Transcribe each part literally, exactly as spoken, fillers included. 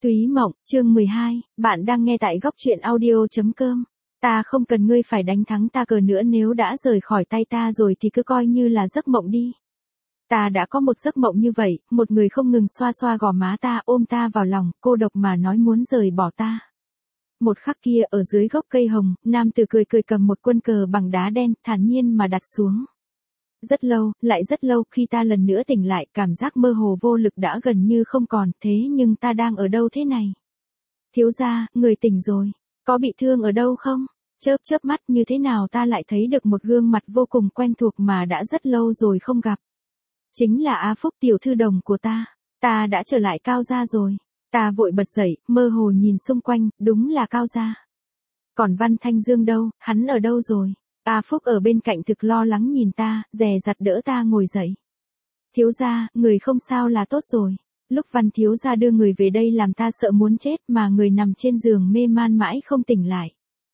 Túy Mộng, chương mười hai, bạn đang nghe tại góc truyện audio.com. Ta không cần ngươi phải đánh thắng ta cờ nữa, nếu đã rời khỏi tay ta rồi thì cứ coi như là giấc mộng đi. Ta đã có một giấc mộng như vậy, một người không ngừng xoa xoa gò má ta, ôm ta vào lòng, cô độc mà nói muốn rời bỏ ta. Một khắc kia ở dưới gốc cây hồng, nam tử cười cười cầm một quân cờ bằng đá đen, thản nhiên mà đặt xuống. Rất lâu, lại rất lâu, khi ta lần nữa tỉnh lại, cảm giác mơ hồ vô lực đã gần như không còn, thế nhưng ta đang ở đâu thế này? Thiếu gia, người tỉnh rồi, có bị thương ở đâu không? Chớp chớp mắt, như thế nào ta lại thấy được một gương mặt vô cùng quen thuộc mà đã rất lâu rồi không gặp. Chính là Á Phúc, tiểu thư đồng của ta, ta đã trở lại Cao gia rồi. Ta vội bật dậy, mơ hồ nhìn xung quanh, đúng là Cao gia. Còn Văn Thanh Dương đâu, hắn ở đâu rồi? A Phúc ở bên cạnh thực lo lắng nhìn ta, dè dặt đỡ ta ngồi dậy. Thiếu gia, người không sao là tốt rồi. Lúc Văn thiếu gia đưa người về đây làm ta sợ muốn chết mà người nằm trên giường mê man mãi không tỉnh lại.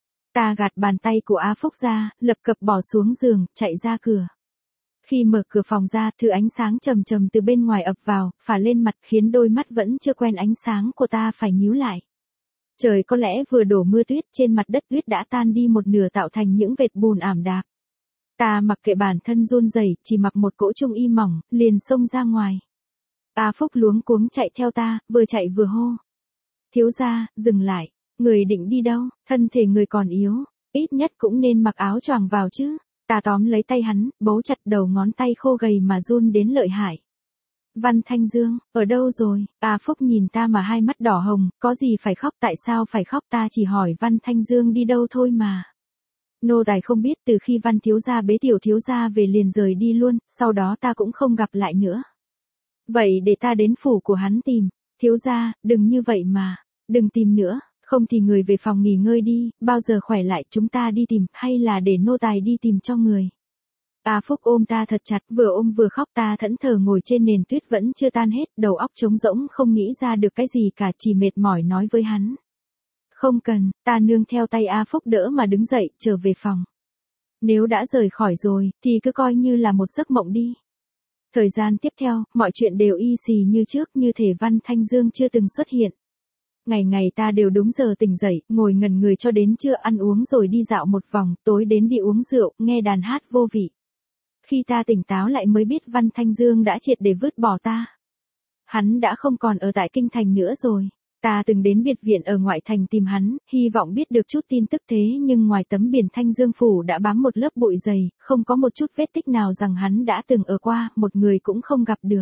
Ta gạt bàn tay của A Phúc ra, lập cập bỏ xuống giường, chạy ra cửa. Khi mở cửa phòng ra, thứ ánh sáng trầm trầm từ bên ngoài ập vào, phả lên mặt khiến đôi mắt vẫn chưa quen ánh sáng của ta phải nhíu lại. Trời có lẽ vừa đổ mưa tuyết, trên mặt đất tuyết đã tan đi một nửa tạo thành những vệt bùn ảm đạm. Ta mặc kệ bản thân run rẩy, chỉ mặc một cỗ trung y mỏng, liền xông ra ngoài. A Phúc luống cuống chạy theo ta, vừa chạy vừa hô. Thiếu gia, dừng lại, người định đi đâu, thân thể người còn yếu, ít nhất cũng nên mặc áo choàng vào chứ. Ta tóm lấy tay hắn, bấu chặt đầu ngón tay khô gầy mà run đến lợi hại. Văn Thanh Dương, ở đâu rồi? A Phúc nhìn ta mà hai mắt đỏ hồng, có gì phải khóc, tại sao phải khóc, ta chỉ hỏi Văn Thanh Dương đi đâu thôi mà. Nô tài không biết, từ khi Văn thiếu gia bế tiểu thiếu gia về liền rời đi luôn, sau đó ta cũng không gặp lại nữa. Vậy để ta đến phủ của hắn tìm. Thiếu gia, đừng như vậy mà, đừng tìm nữa, không thì người về phòng nghỉ ngơi đi, bao giờ khỏe lại chúng ta đi tìm, hay là để nô tài đi tìm cho người. A Phúc ôm ta thật chặt, vừa ôm vừa khóc, ta thẫn thờ ngồi trên nền tuyết vẫn chưa tan hết, đầu óc trống rỗng không nghĩ ra được cái gì cả, chỉ mệt mỏi nói với hắn. Không cần, ta nương theo tay A Phúc đỡ mà đứng dậy, trở về phòng. Nếu đã rời khỏi rồi, thì cứ coi như là một giấc mộng đi. Thời gian tiếp theo, mọi chuyện đều y xì như trước, như thể Văn Thanh Dương chưa từng xuất hiện. Ngày ngày ta đều đúng giờ tỉnh dậy, ngồi ngẩn người cho đến trưa, ăn uống rồi đi dạo một vòng, tối đến đi uống rượu, nghe đàn hát vô vị. Khi ta tỉnh táo lại mới biết Văn Thanh Dương đã triệt để vứt bỏ ta. Hắn đã không còn ở tại kinh thành nữa rồi. Ta từng đến biệt viện ở ngoại thành tìm hắn, hy vọng biết được chút tin tức, thế nhưng ngoài tấm biển Thanh Dương phủ đã bám một lớp bụi dày, không có một chút vết tích nào rằng hắn đã từng ở qua, một người cũng không gặp được.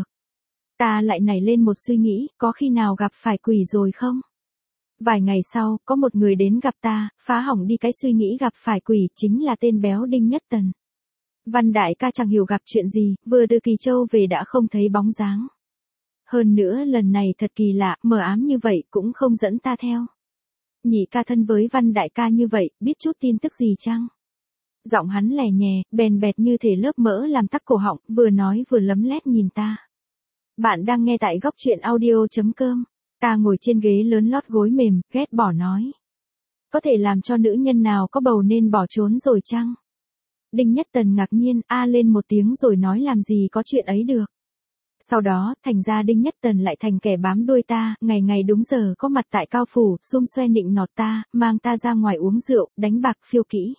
Ta lại nảy lên một suy nghĩ, có khi nào gặp phải quỷ rồi không? Vài ngày sau, có một người đến gặp ta, phá hỏng đi cái suy nghĩ gặp phải quỷ, chính là tên béo Đinh Nhất Tần. Văn đại ca chẳng hiểu gặp chuyện gì, vừa từ Kỳ Châu về đã không thấy bóng dáng. Hơn nữa lần này thật kỳ lạ, mờ ám như vậy cũng không dẫn ta theo. Nhị ca thân với Văn đại ca như vậy, biết chút tin tức gì chăng? Giọng hắn lè nhè, bèn bẹt như thể lớp mỡ làm tắc cổ họng, vừa nói vừa lấm lét nhìn ta. Bạn đang nghe tại góc truyện audio.com. Ta ngồi trên ghế lớn lót gối mềm, ghét bỏ nói. Có thể làm cho nữ nhân nào có bầu nên bỏ trốn rồi chăng? Đinh Nhất Tần ngạc nhiên, a lên một tiếng rồi nói làm gì có chuyện ấy được. Sau đó, thành ra Đinh Nhất Tần lại thành kẻ bám đuôi ta, ngày ngày đúng giờ có mặt tại Cao phủ, xum xoe nịnh nọt ta, mang ta ra ngoài uống rượu, đánh bạc phiêu kỹ.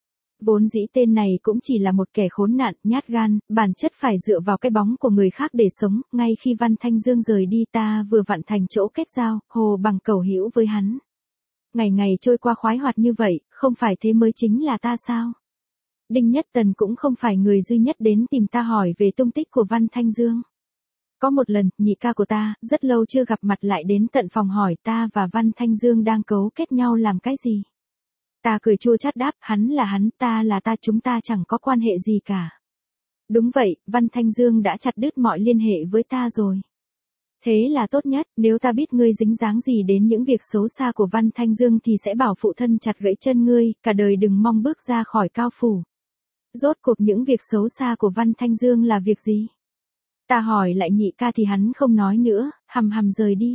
Vốn dĩ tên này cũng chỉ là một kẻ khốn nạn, nhát gan, bản chất phải dựa vào cái bóng của người khác để sống, ngay khi Văn Thanh Dương rời đi ta vừa vặn thành chỗ kết giao, hồ bằng cầu hữu với hắn. Ngày ngày trôi qua khoái hoạt như vậy, không phải thế mới chính là ta sao? Đinh Nhất Tần cũng không phải người duy nhất đến tìm ta hỏi về tung tích của Văn Thanh Dương. Có một lần, nhị ca của ta, rất lâu chưa gặp mặt lại đến tận phòng hỏi ta và Văn Thanh Dương đang cấu kết nhau làm cái gì. Ta cười chua chát đáp, hắn là hắn, ta là ta, chúng ta chẳng có quan hệ gì cả. Đúng vậy, Văn Thanh Dương đã chặt đứt mọi liên hệ với ta rồi. Thế là tốt nhất, nếu ta biết ngươi dính dáng gì đến những việc xấu xa của Văn Thanh Dương thì sẽ bảo phụ thân chặt gãy chân ngươi, cả đời đừng mong bước ra khỏi Cao phủ. Rốt cuộc những việc xấu xa của Văn Thanh Dương là việc gì? Ta hỏi lại nhị ca thì hắn không nói nữa, hầm hầm rời đi.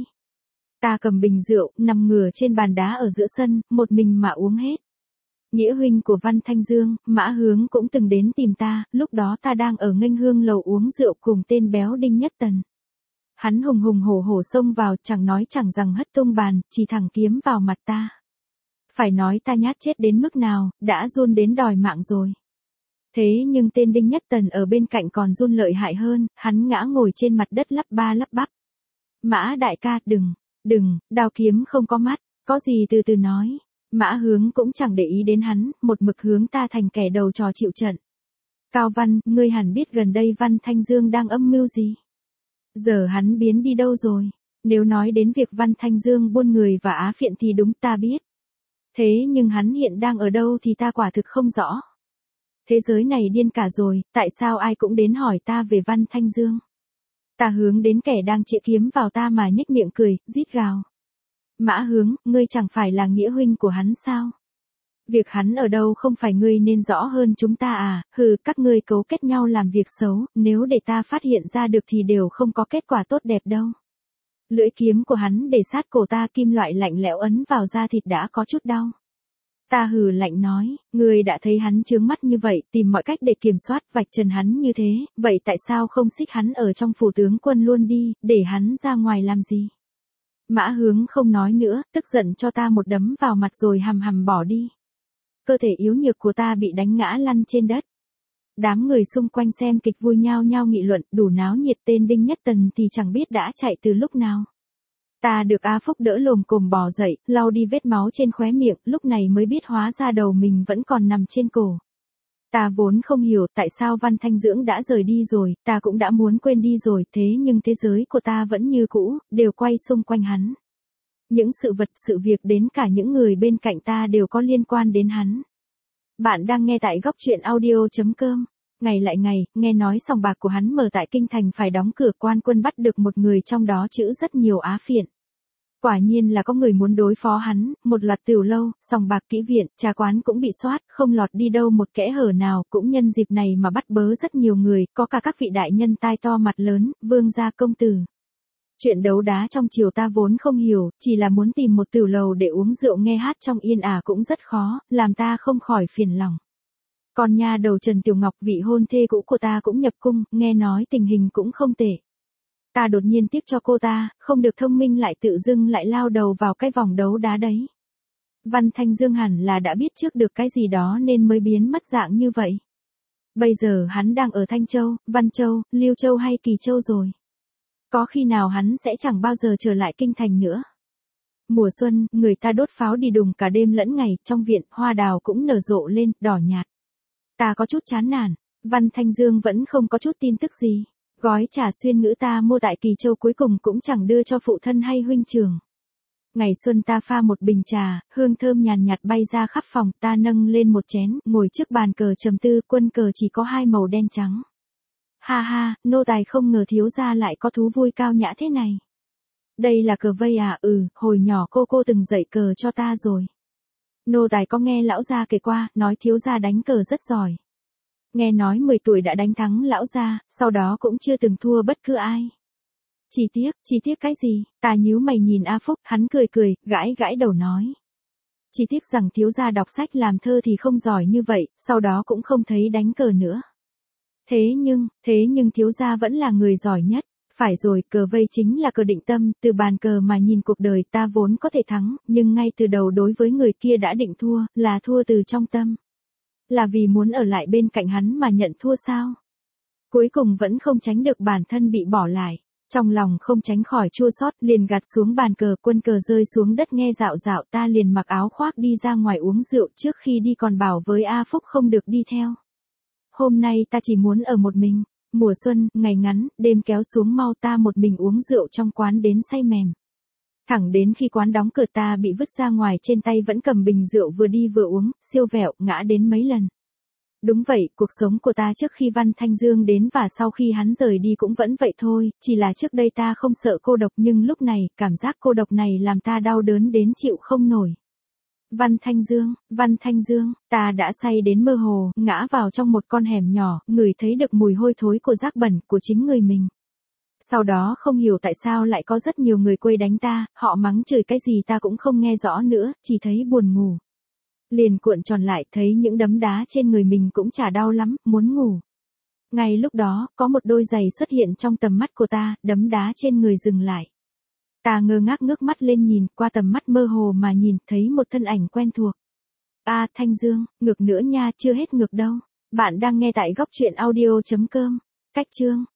Ta cầm bình rượu, nằm ngửa trên bàn đá ở giữa sân, một mình mà uống hết. Nghĩa huynh của Văn Thanh Dương, Mã Hướng cũng từng đến tìm ta, lúc đó ta đang ở nghênh hương lầu uống rượu cùng tên béo Đinh Nhất Tần. Hắn hùng hùng hổ hổ xông vào, chẳng nói chẳng rằng hất tung bàn, chỉ thẳng kiếm vào mặt ta. Phải nói ta nhát chết đến mức nào, đã run đến đòi mạng rồi. Thế nhưng tên Đinh Nhất Tần ở bên cạnh còn run lợi hại hơn, hắn ngã ngồi trên mặt đất lắp ba lắp bắp. Mã đại ca, đừng, đừng, đao kiếm không có mắt, có gì từ từ nói. Mã Hướng cũng chẳng để ý đến hắn, một mực hướng ta thành kẻ đầu trò chịu trận. Cao Văn, ngươi hẳn biết gần đây Văn Thanh Dương đang âm mưu gì. Giờ hắn biến đi đâu rồi? Nếu nói đến việc Văn Thanh Dương buôn người và á phiện thì đúng ta biết. Thế nhưng hắn hiện đang ở đâu thì ta quả thực không rõ. Thế giới này điên cả rồi, tại sao ai cũng đến hỏi ta về Văn Thanh Dương? Ta hướng đến kẻ đang chĩa kiếm vào ta mà nhếch miệng cười, rít gào. Mã Hướng, ngươi chẳng phải là nghĩa huynh của hắn sao? Việc hắn ở đâu không phải ngươi nên rõ hơn chúng ta à, hừ, các ngươi cấu kết nhau làm việc xấu, nếu để ta phát hiện ra được thì đều không có kết quả tốt đẹp đâu. Lưỡi kiếm của hắn để sát cổ ta, kim loại lạnh lẽo ấn vào da thịt đã có chút đau. Ta hừ lạnh nói, ngươi đã thấy hắn chướng mắt như vậy, tìm mọi cách để kiểm soát vạch trần hắn như thế, vậy tại sao không xích hắn ở trong phủ tướng quân luôn đi, để hắn ra ngoài làm gì? Mã Hướng không nói nữa, tức giận cho ta một đấm vào mặt rồi hầm hầm bỏ đi. Cơ thể yếu nhược của ta bị đánh ngã lăn trên đất. Đám người xung quanh xem kịch vui nhao nhao nghị luận, đủ náo nhiệt. Tên Đinh Nhất Tần thì chẳng biết đã chạy từ lúc nào. Ta được A Phúc đỡ lồm cồm bò dậy, lau đi vết máu trên khóe miệng, lúc này mới biết hóa ra đầu mình vẫn còn nằm trên cổ. Ta vốn không hiểu tại sao Văn Thanh Dưỡng đã rời đi rồi, ta cũng đã muốn quên đi rồi, thế nhưng thế giới của ta vẫn như cũ, đều quay xung quanh hắn. Những sự vật, sự việc đến cả những người bên cạnh ta đều có liên quan đến hắn. Bạn đang nghe tại góc truyện audio chấm com. Ngày lại ngày, nghe nói sòng bạc của hắn mở tại Kinh Thành phải đóng cửa, quan quân bắt được một người trong đó trữ rất nhiều á phiện. Quả nhiên là có người muốn đối phó hắn, một loạt tiểu lâu, sòng bạc, kỹ viện, trà quán cũng bị soát, không lọt đi đâu một kẽ hở nào, cũng nhân dịp này mà bắt bớ rất nhiều người, có cả các vị đại nhân tai to mặt lớn, vương gia công tử. Chuyện đấu đá trong triều ta vốn không hiểu, chỉ là muốn tìm một tiểu lầu để uống rượu nghe hát trong yên ả cũng rất khó, làm ta không khỏi phiền lòng. Còn nha đầu Trần Tiểu Ngọc, vị hôn thê cũ của ta cũng nhập cung, nghe nói tình hình cũng không tệ. Ta đột nhiên tiếc cho cô ta, không được thông minh lại tự dưng lại lao đầu vào cái vòng đấu đá đấy. Văn Thanh Dương hẳn là đã biết trước được cái gì đó nên mới biến mất dạng như vậy. Bây giờ hắn đang ở Thanh Châu, Văn Châu, Liêu Châu hay Kỳ Châu rồi. Có khi nào hắn sẽ chẳng bao giờ trở lại Kinh Thành nữa. Mùa xuân, người ta đốt pháo đi đùng cả đêm lẫn ngày, trong viện, hoa đào cũng nở rộ lên, đỏ nhạt. Ta có chút chán nản, Văn Thanh Dương vẫn không có chút tin tức gì. Gói trà xuyên ngữ ta mua tại Kỳ Châu cuối cùng cũng chẳng đưa cho phụ thân hay huynh trưởng. Ngày xuân ta pha một bình trà, hương thơm nhàn nhạt bay ra khắp phòng, ta nâng lên một chén, ngồi trước bàn cờ trầm tư, quân cờ chỉ có hai màu đen trắng. Ha ha, nô tài không ngờ thiếu gia lại có thú vui cao nhã thế này. Đây là cờ vây à? Ừ, hồi nhỏ cô cô từng dạy cờ cho ta rồi. Nô tài có nghe lão gia kể qua, nói thiếu gia đánh cờ rất giỏi. Nghe nói mười tuổi đã đánh thắng lão gia, sau đó cũng chưa từng thua bất cứ ai. Chỉ tiếc, chỉ tiếc cái gì? Ta nhíu mày nhìn A Phúc, hắn cười cười, gãi gãi đầu nói. Chỉ tiếc rằng thiếu gia đọc sách làm thơ thì không giỏi như vậy, sau đó cũng không thấy đánh cờ nữa. Thế nhưng, thế nhưng thiếu gia vẫn là người giỏi nhất. Phải rồi, cờ vây chính là cờ định tâm, từ bàn cờ mà nhìn cuộc đời ta vốn có thể thắng, nhưng ngay từ đầu đối với người kia đã định thua, là thua từ trong tâm. Là vì muốn ở lại bên cạnh hắn mà nhận thua sao? Cuối cùng vẫn không tránh được bản thân bị bỏ lại. Trong lòng không tránh khỏi chua xót, liền gạt xuống bàn cờ, quân cờ rơi xuống đất nghe dạo dạo, ta liền mặc áo khoác đi ra ngoài uống rượu, trước khi đi còn bảo với A Phúc không được đi theo. Hôm nay ta chỉ muốn ở một mình. Mùa xuân, ngày ngắn, đêm kéo xuống mau, ta một mình uống rượu trong quán đến say mềm. Thẳng đến khi quán đóng cửa ta bị vứt ra ngoài, trên tay vẫn cầm bình rượu, vừa đi vừa uống, siêu vẹo, ngã đến mấy lần. Đúng vậy, cuộc sống của ta trước khi Văn Thanh Dương đến và sau khi hắn rời đi cũng vẫn vậy thôi, chỉ là trước đây ta không sợ cô độc, nhưng lúc này, cảm giác cô độc này làm ta đau đớn đến chịu không nổi. Văn Thanh Dương, Văn Thanh Dương, ta đã say đến mơ hồ, ngã vào trong một con hẻm nhỏ, ngửi thấy được mùi hôi thối của rác bẩn của chính người mình. Sau đó không hiểu tại sao lại có rất nhiều người quây đánh ta, họ mắng chửi cái gì ta cũng không nghe rõ nữa, chỉ thấy buồn ngủ. Liền cuộn tròn lại, thấy những đấm đá trên người mình cũng chả đau lắm, muốn ngủ. Ngay lúc đó, có một đôi giày xuất hiện trong tầm mắt của ta, đấm đá trên người dừng lại. Ta ngơ ngác ngước mắt lên nhìn, qua tầm mắt mơ hồ mà nhìn, thấy một thân ảnh quen thuộc. À, Thanh Dương, ngược nữa nha, chưa hết ngược đâu. Bạn đang nghe tại góc truyện audio chấm com. Cách chương